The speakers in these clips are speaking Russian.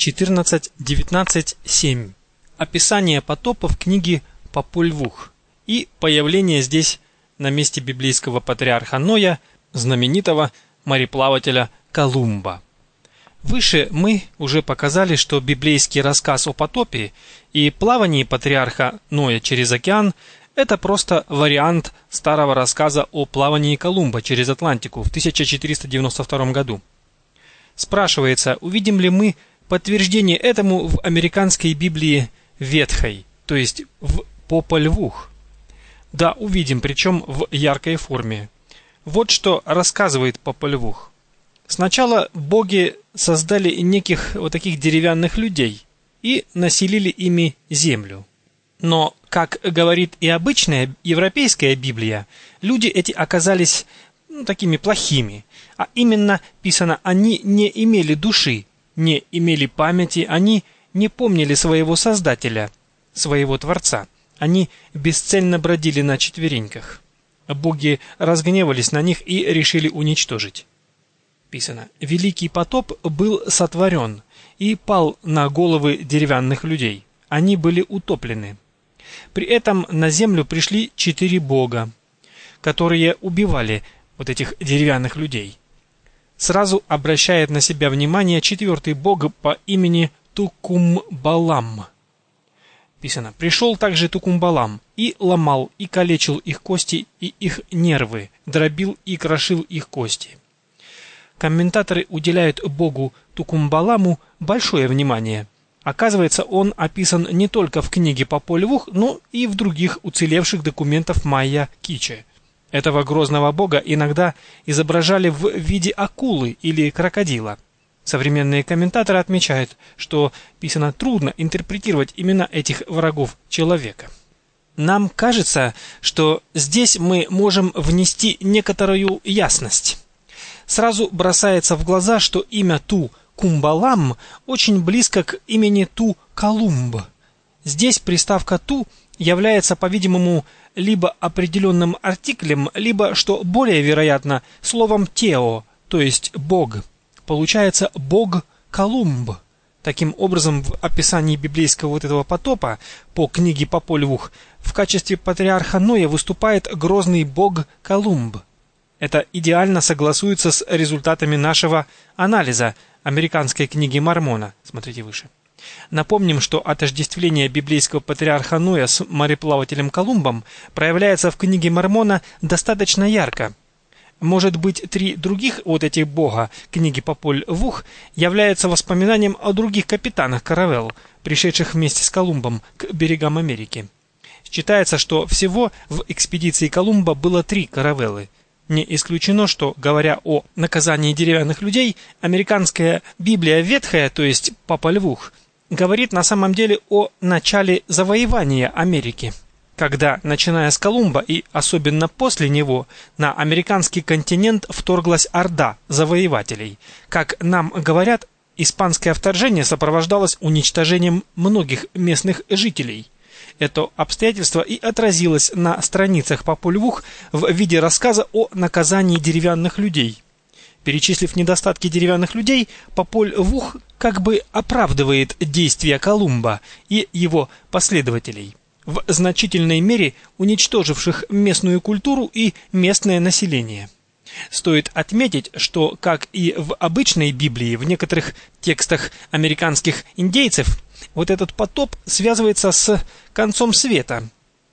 14.19.7. Описание потопа в книге Популь Vuh и появление здесь на месте библейского патриарха Ноя, знаменитого мореплавателя Колумба. Выше мы уже показали, что библейский рассказ о потопе и плавании патриарха Ноя через океан – это просто вариант старого рассказа о плавании Колумба через Атлантику в 1492 году. Спрашивается, увидим ли мы подтверждение этому в американской Библии ветхой, то есть в Популь Vuh? Да, увидим, причем в яркой форме. Вот что рассказывает Популь Vuh. Сначала боги создали неких вот таких деревянных людей и населили ими землю. Но, как говорит и обычная европейская Библия, люди эти оказались такими плохими. А именно, писано, они не имели души, не имели памяти, они не помнили своего Создателя, своего Творца. Они бесцельно бродили на четвереньках. Боги разгневались на них и решили уничтожить. Писано: «Великий потоп был сотворен и пал на головы деревянных людей. Они были утоплены. При этом на землю пришли 4 бога, которые убивали вот этих деревянных людей». Сразу обращает на себя внимание 4-й бог по имени Тукумбалам. Писано: «Пришел также Тукумбалам и ломал, и калечил их кости и их нервы, дробил и крошил их кости». Комментаторы уделяют богу Тукумбаламу большое внимание. Оказывается, он описан не только в книге Популь Vuh, но и в других уцелевших документах майя Киче. Этого грозного бога иногда изображали в виде акулы или крокодила. Современные комментаторы отмечают, что писано трудно интерпретировать имена этих врагов человека. Нам кажется, что здесь мы можем внести некоторую ясность. Сразу бросается в глаза, что имя Тукумбалам очень близко к имени Колумб. Здесь приставка «ту» является, по-видимому, либо определенным артиклем, либо, что более вероятно, словом «тео», то есть «бог». Получается «бог Колумб». Таким образом, в описании библейского вот этого потопа по книге Популь Vuh в качестве патриарха Ноя выступает грозный бог Колумб. Это идеально согласуется с результатами нашего анализа американской книги Мормона. Смотрите выше. Напомним, что отождествление библейского патриарха Ноя с мореплавателем Колумбом проявляется в книге Мормона достаточно ярко. Может быть, 3 других вот этих бога книги Популь Vuh являются воспоминанием о других капитанах каравелл, пришедших вместе с Колумбом к берегам Америки. Считается, что всего в экспедиции Колумба было 3 каравеллы. Не исключено, что, говоря о наказании деревянных людей, американская Библия ветхая, то есть Популь Vuh, говорит на самом деле о начале завоевания Америки, когда, начиная с Колумба и особенно после него, на американский континент вторглась орда завоевателей. Как нам говорят, испанское вторжение сопровождалось уничтожением многих местных жителей. Это обстоятельство и отразилось на страницах Популь Vuh в виде рассказа о наказании деревянных людей. Перечислив недостатки деревянных людей, Популь Vuh как бы оправдывает действия Колумба и его последователей, в значительной мере уничтоживших местную культуру и местное население. Стоит отметить, что, как и в обычной Библии, в некоторых текстах американских индейцев, вот этот потоп связывается с концом света.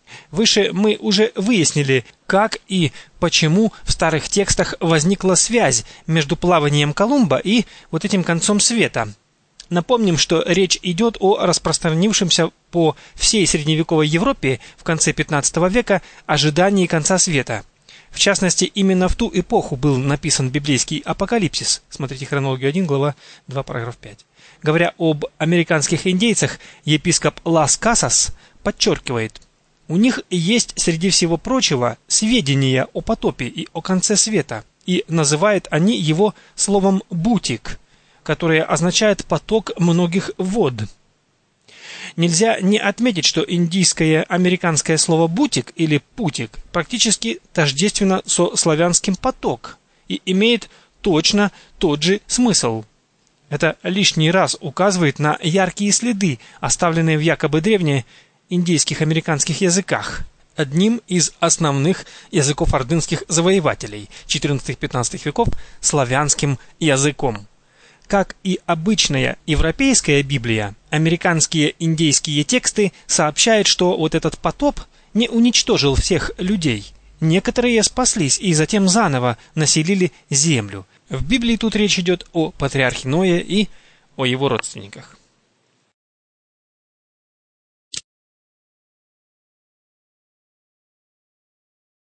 Выше мы уже выяснили, как и почему в старых текстах возникла связь между плаванием Колумба и вот этим концом света. Напомним, что речь идет о распространившемся по всей средневековой Европе в конце 15 века ожидании конца света. В частности, именно в ту эпоху был написан библейский Апокалипсис. Смотрите Хронологию 1, глава 2, параграф 5. Говоря об американских индейцах, епископ Лас Касас подчеркивает: у них есть, среди всего прочего, сведения о потопе и о конце света, и называют они его словом «бутик», которое означает «поток многих вод». Нельзя не отметить, что индийское американское слово «бутик» или «путик» практически тождественно со славянским «поток» и имеет точно тот же смысл. Это лишний раз указывает на яркие следы, оставленные в якобы древнеиндейских американских языках, одним из основных языков ордынских завоевателей 14-15 веков славянским языком. Как и обычная европейская Библия, американские индейские тексты сообщают, что вот этот потоп не уничтожил всех людей. Некоторые спаслись и затем заново населили землю. В Библии тут речь идет о патриархе Ное и о его родственниках.